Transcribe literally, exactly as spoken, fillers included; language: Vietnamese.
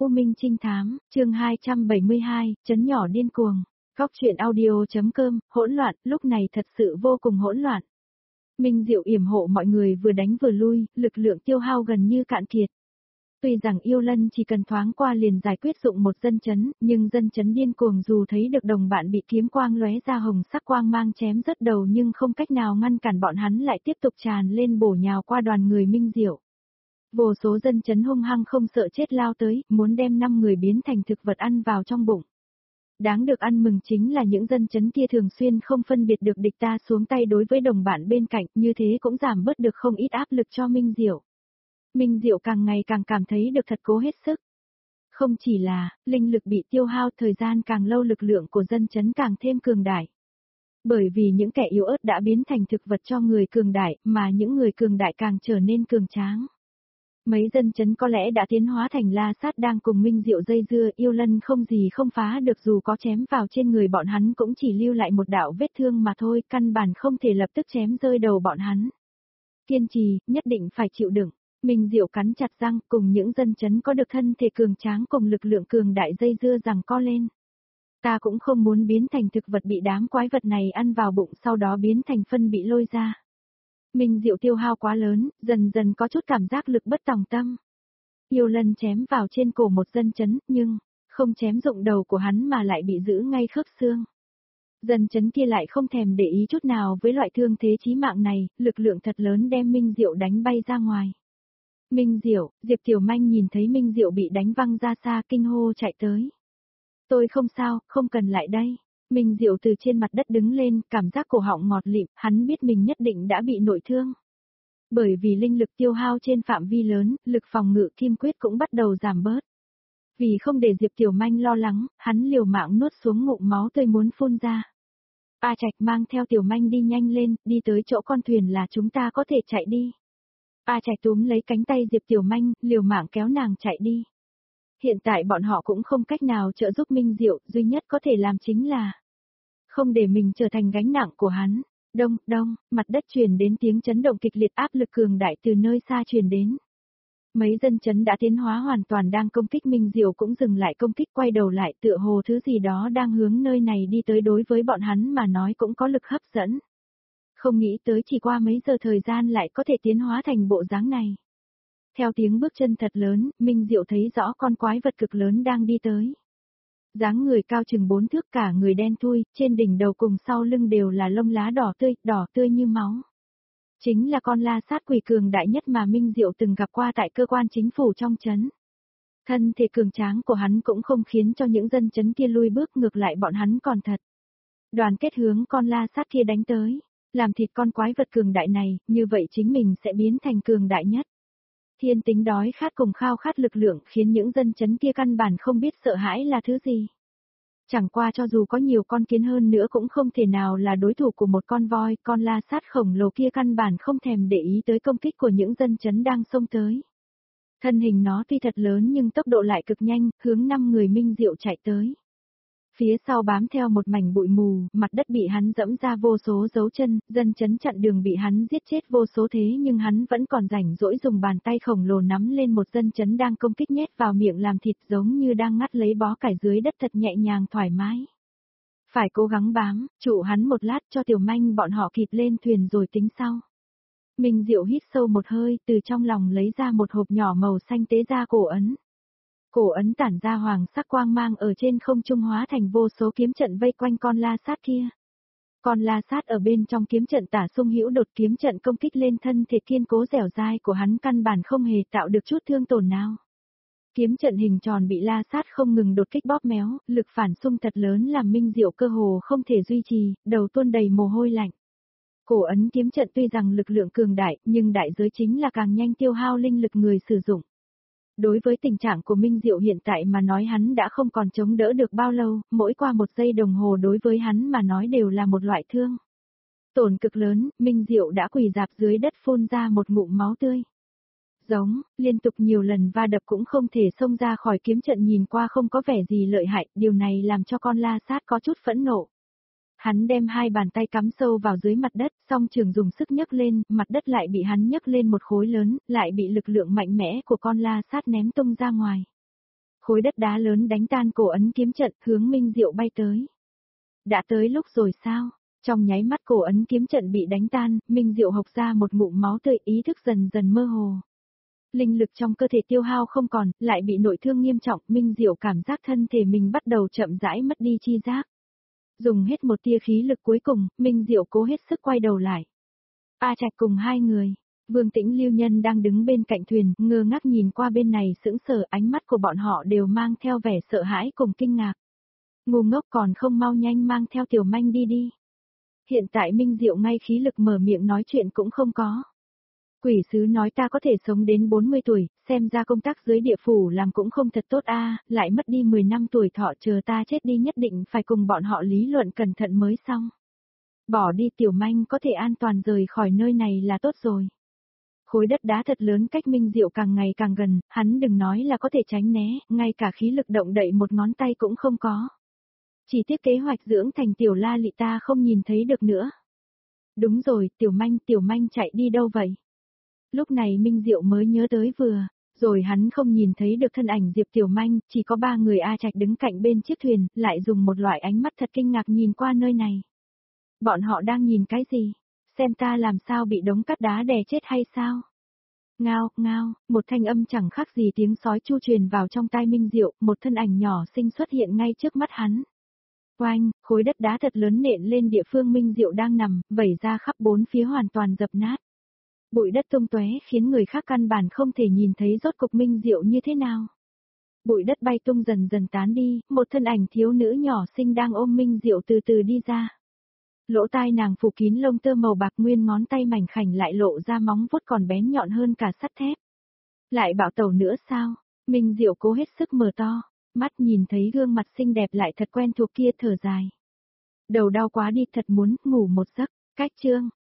U Minh Trinh Thám, chương hai trăm bảy mươi hai, Trấn nhỏ điên cuồng. Góc truyện audio.com, hỗn loạn, lúc này thật sự vô cùng hỗn loạn. Minh Diệu yểm hộ mọi người vừa đánh vừa lui, lực lượng tiêu hao gần như cạn kiệt. Tuy rằng Yêu Lân chỉ cần thoáng qua liền giải quyết dụng một dân chấn, nhưng dân chấn điên cuồng dù thấy được đồng bạn bị kiếm quang lóe ra hồng sắc quang mang chém rớt đầu nhưng không cách nào ngăn cản bọn hắn lại tiếp tục tràn lên bổ nhào qua đoàn người Minh Diệu. Vô số dân chấn hung hăng không sợ chết lao tới, muốn đem năm người biến thành thực vật ăn vào trong bụng. Đáng được ăn mừng chính là những dân chấn kia thường xuyên không phân biệt được địch ta xuống tay đối với đồng bạn bên cạnh, như thế cũng giảm bớt được không ít áp lực cho Minh Diệu. Minh Diệu càng ngày càng cảm thấy được thật cố hết sức. Không chỉ là, linh lực bị tiêu hao, thời gian càng lâu lực lượng của dân chấn càng thêm cường đại. Bởi vì những kẻ yếu ớt đã biến thành thực vật cho người cường đại, mà những người cường đại càng trở nên cường tráng. Mấy dân chấn có lẽ đã tiến hóa thành La Sát đang cùng Minh Diệu dây dưa, Yêu Lân không gì không phá được, dù có chém vào trên người bọn hắn cũng chỉ lưu lại một đạo vết thương mà thôi, căn bản không thể lập tức chém rơi đầu bọn hắn. Kiên trì, nhất định phải chịu đựng. Minh Diệu cắn chặt răng, cùng những dân chấn có được thân thể cường tráng cùng lực lượng cường đại dây dưa rằng co lên. Ta cũng không muốn biến thành thực vật bị đám quái vật này ăn vào bụng sau đó biến thành phân bị lôi ra. Minh Diệu tiêu hao quá lớn, dần dần có chút cảm giác lực bất tòng tâm. Yêu Lân chém vào trên cổ một dân chấn, nhưng, không chém dụng đầu của hắn mà lại bị giữ ngay khớp xương. Dân chấn kia lại không thèm để ý chút nào với loại thương thế chí mạng này, lực lượng thật lớn đem Minh Diệu đánh bay ra ngoài. Minh Diệu, Diệp Tiểu Manh nhìn thấy Minh Diệu bị đánh văng ra xa kinh hô chạy tới. Tôi không sao, không cần lại đây. Minh Diệu từ trên mặt đất đứng lên, cảm giác cổ họng ngọt lịm, hắn biết mình nhất định đã bị nội thương. Bởi vì linh lực tiêu hao trên phạm vi lớn, lực phòng ngự kim quyết cũng bắt đầu giảm bớt. Vì không để Diệp Tiểu Manh lo lắng, hắn liều mạng nuốt xuống ngụm máu tươi muốn phun ra. A Trạch mang theo Tiểu Manh đi nhanh lên, đi tới chỗ con thuyền là chúng ta có thể chạy đi. A Trạch túm lấy cánh tay Diệp Tiểu Manh, liều mạng kéo nàng chạy đi. Hiện tại bọn họ cũng không cách nào trợ giúp Minh Diệu, duy nhất có thể làm chính là không để mình trở thành gánh nặng của hắn. Đông, đông, mặt đất truyền đến tiếng chấn động kịch liệt, áp lực cường đại từ nơi xa truyền đến. Mấy dân chấn đã tiến hóa hoàn toàn đang công kích Minh Diệu cũng dừng lại công kích, quay đầu lại tựa hồ thứ gì đó đang hướng nơi này đi tới, đối với bọn hắn mà nói cũng có lực hấp dẫn. Không nghĩ tới chỉ qua mấy giờ thời gian lại có thể tiến hóa thành bộ dáng này. Theo tiếng bước chân thật lớn, Minh Diệu thấy rõ con quái vật cực lớn đang đi tới. Dáng người cao chừng bốn thước, cả người đen thui, trên đỉnh đầu cùng sau lưng đều là lông lá đỏ tươi, đỏ tươi như máu. Chính là con La Sát quỷ cường đại nhất mà Minh Diệu từng gặp qua tại cơ quan chính phủ trong trấn. Thân thể cường tráng của hắn cũng không khiến cho những dân trấn kia lui bước, ngược lại bọn hắn còn thật đoàn kết hướng con La Sát kia đánh tới. Làm thịt con quái vật cường đại này, như vậy chính mình sẽ biến thành cường đại nhất. Thiên tính đói khát cùng khao khát lực lượng khiến những dân chấn kia căn bản không biết sợ hãi là thứ gì. Chẳng qua cho dù có nhiều con kiến hơn nữa cũng không thể nào là đối thủ của một con voi, con La Sát khổng lồ kia căn bản không thèm để ý tới công kích của những dân chấn đang xông tới. Thân hình nó tuy thật lớn nhưng tốc độ lại cực nhanh, hướng năm người Minh Diệu chạy tới. Phía sau bám theo một mảnh bụi mù, mặt đất bị hắn dẫm ra vô số dấu chân, dân chấn chặn đường bị hắn giết chết vô số thế nhưng hắn vẫn còn rảnh rỗi dùng bàn tay khổng lồ nắm lên một dân chấn đang công kích nhét vào miệng làm thịt, giống như đang ngắt lấy bó cải dưới đất, thật nhẹ nhàng thoải mái. Phải cố gắng bám, trụ hắn một lát cho Tiểu Manh bọn họ kịp lên thuyền rồi tính sau. Minh Diệu hít sâu một hơi, từ trong lòng lấy ra một hộp nhỏ màu xanh tế ra cổ ấn. Cổ ấn tản ra hoàng sắc quang mang ở trên không trung hóa thành vô số kiếm trận vây quanh con La Sát kia. Con La Sát ở bên trong kiếm trận tả xung hữu đột, kiếm trận công kích lên thân thể kiên cố dẻo dai của hắn căn bản không hề tạo được chút thương tổn nào. Kiếm trận hình tròn bị La Sát không ngừng đột kích bóp méo, lực phản xung thật lớn làm Minh Diệu cơ hồ không thể duy trì, đầu tuôn đầy mồ hôi lạnh. Cổ ấn kiếm trận tuy rằng lực lượng cường đại, nhưng đại giới chính là càng nhanh tiêu hao linh lực người sử dụng. Đối với tình trạng của Minh Diệu hiện tại mà nói, hắn đã không còn chống đỡ được bao lâu, mỗi qua một giây đồng hồ đối với hắn mà nói đều là một loại thương tổn cực lớn. Minh Diệu đã quỳ rạp dưới đất phun ra một ngụm máu tươi. Giống, liên tục nhiều lần va đập cũng không thể xông ra khỏi kiếm trận, nhìn qua không có vẻ gì lợi hại, điều này làm cho con La Sát có chút phẫn nộ. Hắn đem hai bàn tay cắm sâu vào dưới mặt đất, song trường dùng sức nhấc lên, mặt đất lại bị hắn nhấc lên một khối lớn, lại bị lực lượng mạnh mẽ của con La Sát ném tung ra ngoài. Khối đất đá lớn đánh tan cổ ấn kiếm trận, hướng Minh Diệu bay tới. Đã tới lúc rồi sao? Trong nháy mắt cổ ấn kiếm trận bị đánh tan, Minh Diệu hộc ra một ngụm máu tươi, ý thức dần dần mơ hồ. Linh lực trong cơ thể tiêu hao không còn, lại bị nội thương nghiêm trọng, Minh Diệu cảm giác thân thể mình bắt đầu chậm rãi mất đi chi giác. Dùng hết một tia khí lực cuối cùng, Minh Diệu cố hết sức quay đầu lại. A Trạch cùng hai người, Vương Tĩnh Lưu Nhân đang đứng bên cạnh thuyền, ngơ ngác nhìn qua bên này sững sờ, ánh mắt của bọn họ đều mang theo vẻ sợ hãi cùng kinh ngạc. Ngu ngốc còn không mau nhanh mang theo Tiểu Manh đi đi. Hiện tại Minh Diệu ngay khí lực mở miệng nói chuyện cũng không có. Quỷ sứ nói ta có thể sống đến bốn mươi tuổi, xem ra công tác dưới địa phủ làm cũng không thật tốt a, lại mất đi mười năm tuổi thọ, chờ ta chết đi nhất định phải cùng bọn họ lý luận cẩn thận mới xong. Bỏ đi Tiểu Manh có thể an toàn rời khỏi nơi này là tốt rồi. Khối đất đá thật lớn cách Minh Diệu càng ngày càng gần, hắn đừng nói là có thể tránh né, ngay cả khí lực động đậy một ngón tay cũng không có. Chỉ tiếc kế hoạch dưỡng thành Tiểu La Lị ta không nhìn thấy được nữa. Đúng rồi, Tiểu Manh, Tiểu Manh chạy đi đâu vậy? Lúc này Minh Diệu mới nhớ tới vừa, rồi hắn không nhìn thấy được thân ảnh Diệp Tiểu Manh, chỉ có ba người A Trạch đứng cạnh bên chiếc thuyền, lại dùng một loại ánh mắt thật kinh ngạc nhìn qua nơi này. Bọn họ đang nhìn cái gì? Xem ta làm sao bị đống cát đá đè chết hay sao? Ngao, ngao, một thanh âm chẳng khác gì tiếng sói chu truyền vào trong tai Minh Diệu, một thân ảnh nhỏ xinh xuất hiện ngay trước mắt hắn. Oanh, khối đất đá thật lớn nện lên địa phương Minh Diệu đang nằm, vẩy ra khắp bốn phía hoàn toàn dập nát. Bụi đất tung tóe khiến người khác căn bản không thể nhìn thấy rốt cục Minh Diệu như thế nào. Bụi đất bay tung dần dần tán đi, một thân ảnh thiếu nữ nhỏ xinh đang ôm Minh Diệu từ từ đi ra. Lỗ tai nàng phủ kín lông tơ màu bạc, nguyên ngón tay mảnh khảnh lại lộ ra móng vuốt còn bén nhọn hơn cả sắt thép. Lại bạo tẩu nữa sao? Minh Diệu cố hết sức mở to, mắt nhìn thấy gương mặt xinh đẹp lại thật quen thuộc kia thở dài. Đầu đau quá đi, thật muốn ngủ một giấc. Cách chương